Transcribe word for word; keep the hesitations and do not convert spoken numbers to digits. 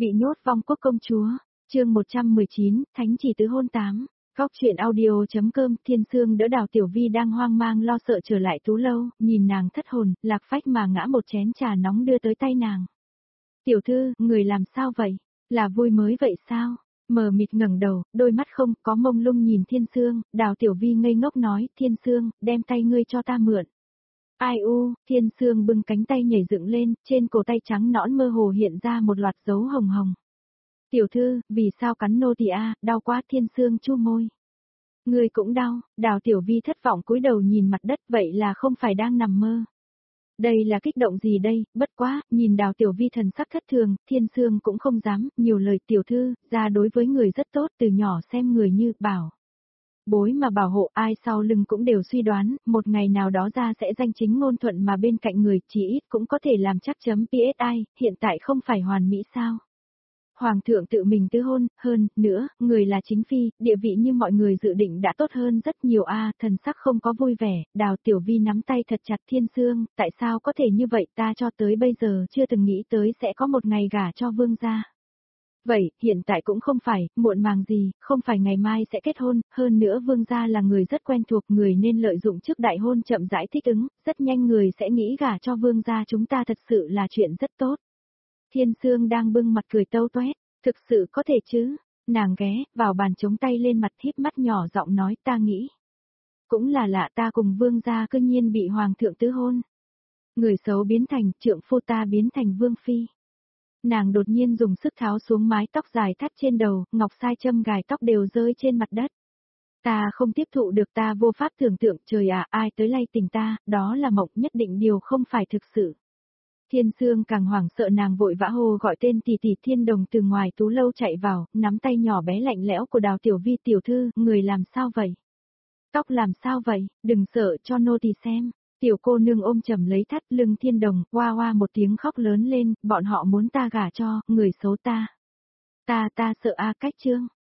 Bị nhốt vong quốc công chúa, chương một trăm mười chín, Thánh chỉ tứ hôn tám. Góc truyện audio.com. Thiên Sương đỡ Đào Tiểu Vi đang hoang mang lo sợ trở lại Tú lâu, nhìn nàng thất hồn, lạc phách mà ngã một chén trà nóng đưa tới tay nàng. Tiểu thư, người làm sao vậy? Là vui mới vậy sao? Mờ mịt ngẩng đầu, đôi mắt không có mông lung nhìn Thiên Sương, Đào Tiểu Vi ngây ngốc nói, Thiên Sương, đem tay ngươi cho ta mượn. Ai u, Thiên Sương bưng cánh tay nhảy dựng lên, trên cổ tay trắng nõn mơ hồ hiện ra một loạt dấu hồng hồng. Tiểu thư, vì sao cắn nô tỳ a? Đau quá. Thiên Sương chu môi. Ngươi cũng đau. Đào Tiểu Vi thất vọng cúi đầu nhìn mặt đất, vậy là không phải đang nằm mơ. Đây là kích động gì đây? Bất quá, nhìn Đào Tiểu Vi thần sắc thất thường, Thiên Sương cũng không dám, nhiều lời. Tiểu thư, ra đối với người rất tốt, từ nhỏ xem người như bảo bối mà bảo hộ, ai sau lưng cũng đều suy đoán, một ngày nào đó ra sẽ danh chính ngôn thuận mà bên cạnh người, chỉ ít cũng có thể làm chắc chấm pê ét i, hiện tại không phải hoàn mỹ sao? Hoàng thượng tự mình tứ hôn, hơn nữa, người là chính phi, địa vị như mọi người dự định đã tốt hơn rất nhiều a. Thần sắc không có vui vẻ. Đào Tiểu Vi nắm tay thật chặt Thiên Sương, tại sao có thể như vậy, ta cho tới bây giờ chưa từng nghĩ tới sẽ có một ngày gả cho vương gia. Vậy, hiện tại cũng không phải, muộn màng gì, không phải ngày mai sẽ kết hôn, hơn nữa vương gia là người rất quen thuộc, người nên lợi dụng trước đại hôn chậm rãi thích ứng, rất nhanh người sẽ nghĩ gả cho vương gia chúng ta, thật sự là chuyện rất tốt. Thiên Sương đang bưng mặt cười tâu toét, thực sự có thể chứ? Nàng ghé vào bàn chống tay lên mặt, híp mắt nhỏ giọng nói, ta nghĩ. Cũng là lạ, ta cùng vương gia cư nhiên bị hoàng thượng tứ hôn. Người xấu biến thành trượng phu, ta biến thành vương phi. Nàng đột nhiên dùng sức tháo xuống mái tóc dài thắt trên đầu, ngọc sai châm gài tóc đều rơi trên mặt đất. Ta không tiếp thụ được, ta vô pháp tưởng tượng, trời ạ, ai tới lay tình ta, đó là mộng, nhất định điều không phải thực sự. Thiên Sương càng hoảng sợ, nàng vội vã hô gọi tên tỷ tỷ. Thiên Đồng từ ngoài Tú lâu chạy vào, nắm tay nhỏ bé lạnh lẽo của Đào Tiểu Vi, tiểu thư, người làm sao vậy? Tóc làm sao vậy? Đừng sợ, cho nô tỳ xem. Tiểu cô nương ôm chầm lấy thắt lưng Thiên Đồng, oa oa một tiếng khóc lớn lên, bọn họ muốn ta gả cho, người xấu ta. Ta ta sợ a. Cách chương.